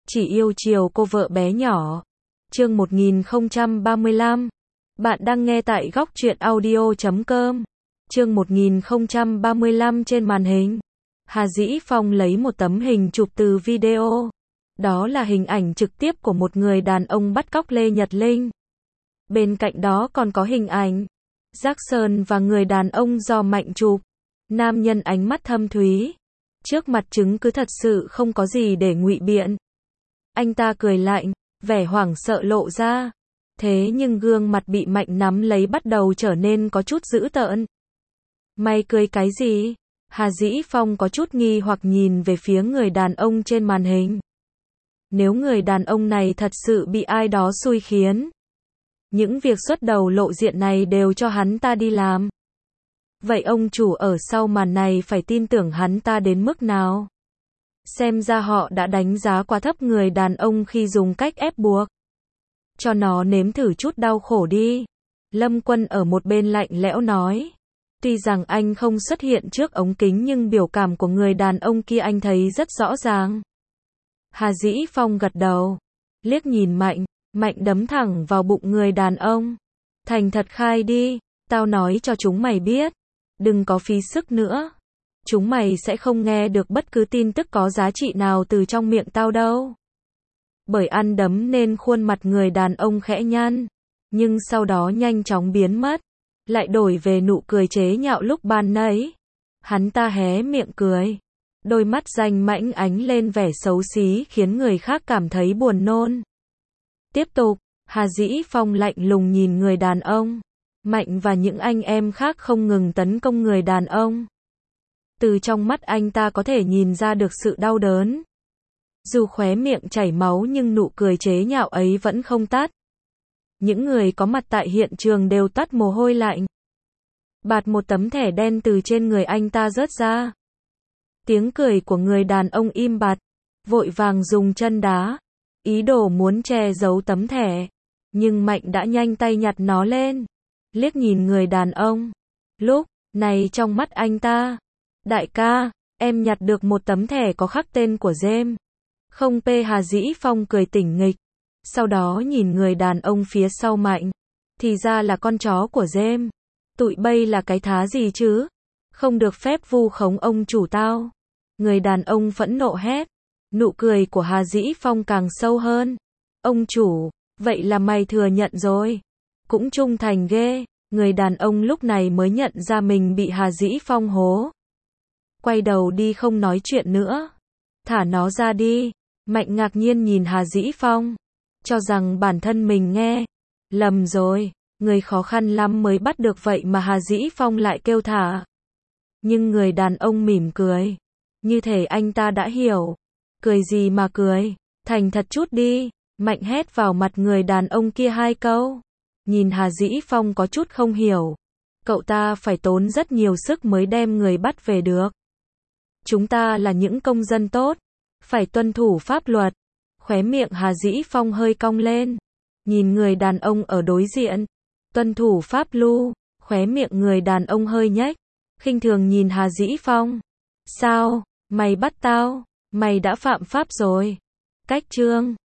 Chỉ yêu chiều cô vợ bé nhỏ. Chương 1035. Bạn đang nghe tại góc truyện audio.com. Chương 1035 trên màn hình. Hà Dĩ Phong lấy một tấm hình chụp từ video. Đó là hình ảnh trực tiếp của một người đàn ông bắt cóc Lê Nhật Linh. Bên cạnh đó còn có hình ảnh Jackson và người đàn ông do Mạnh chụp. Nam nhân ánh mắt thâm thúy. Trước mặt chứng cứ thật sự không có gì để ngụy biện. Anh ta cười lạnh, vẻ hoảng sợ lộ ra. Thế nhưng gương mặt bị Mạnh nắm lấy bắt đầu trở nên có chút dữ tợn. Mày cười cái gì? Hà Dĩ Phong có chút nghi hoặc nhìn về phía người đàn ông trên màn hình. Nếu người đàn ông này thật sự bị ai đó xui khiến, những việc xuất đầu lộ diện này đều cho hắn ta đi làm. Vậy ông chủ ở sau màn này phải tin tưởng hắn ta đến mức nào? Xem ra họ đã đánh giá quá thấp người đàn ông khi dùng cách ép buộc. Cho nó nếm thử chút đau khổ đi. Lâm Quân ở một bên lạnh lẽo nói. Tuy rằng anh không xuất hiện trước ống kính nhưng biểu cảm của người đàn ông kia anh thấy rất rõ ràng. Hà Dĩ Phong gật đầu. Liếc nhìn Mạnh, Mạnh đấm thẳng vào bụng người đàn ông. Thành thật khai đi, tao nói cho chúng mày biết. Đừng có phí sức nữa. Chúng mày sẽ không nghe được bất cứ tin tức có giá trị nào từ trong miệng tao đâu. Bởi ăn đấm nên khuôn mặt người đàn ông khẽ nhăn, nhưng sau đó nhanh chóng biến mất, lại đổi về nụ cười chế nhạo lúc ban nãy. Hắn ta hé miệng cười, đôi mắt danh mãnh ánh lên vẻ xấu xí khiến người khác cảm thấy buồn nôn. Tiếp tục, Hà Dĩ Phong lạnh lùng nhìn người đàn ông. Mạnh và những anh em khác không ngừng tấn công người đàn ông. Từ trong mắt anh ta có thể nhìn ra được sự đau đớn. Dù khóe miệng chảy máu nhưng nụ cười chế nhạo ấy vẫn không tắt. Những người có mặt tại hiện trường đều toát mồ hôi lạnh. Bạt một tấm thẻ đen từ trên người anh ta rớt ra. Tiếng cười của người đàn ông im bặt, vội vàng dùng chân đá, ý đồ muốn che giấu tấm thẻ. Nhưng Mạnh đã nhanh tay nhặt nó lên, liếc nhìn người đàn ông. Lúc này trong mắt anh ta, đại ca, em nhặt được một tấm thẻ có khắc tên của James. Không p Hà Dĩ Phong cười tỉnh nghịch. Sau đó nhìn người đàn ông phía sau Mạnh. Thì ra là con chó của James. Tụi bay là cái thá gì chứ? Không được phép vu khống ông chủ tao. Người đàn ông phẫn nộ hét. Nụ cười của Hà Dĩ Phong càng sâu hơn. Ông chủ, vậy là mày thừa nhận rồi. Cũng trung thành ghê. Người đàn ông lúc này mới nhận ra mình bị Hà Dĩ Phong hố. Quay đầu đi không nói chuyện nữa. Thả nó ra đi. Mạnh ngạc nhiên nhìn Hà Dĩ Phong, cho rằng bản thân mình nghe lầm rồi, người khó khăn lắm mới bắt được vậy mà Hà Dĩ Phong lại kêu thả. Nhưng người đàn ông mỉm cười, như thể anh ta đã hiểu. Cười gì mà cười, thành thật chút đi. Mạnh hét vào mặt người đàn ông kia hai câu. Nhìn Hà Dĩ Phong có chút không hiểu. Cậu ta phải tốn rất nhiều sức mới đem người bắt về được. Chúng ta là những công dân tốt, phải tuân thủ pháp luật. Khóe miệng Hà Dĩ Phong hơi cong lên. Nhìn người đàn ông ở đối diện. Tuân thủ pháp luật. Khóe miệng người đàn ông hơi nhếch. Khinh thường nhìn Hà Dĩ Phong. Sao? Mày bắt tao? Mày đã phạm pháp rồi. Cách chương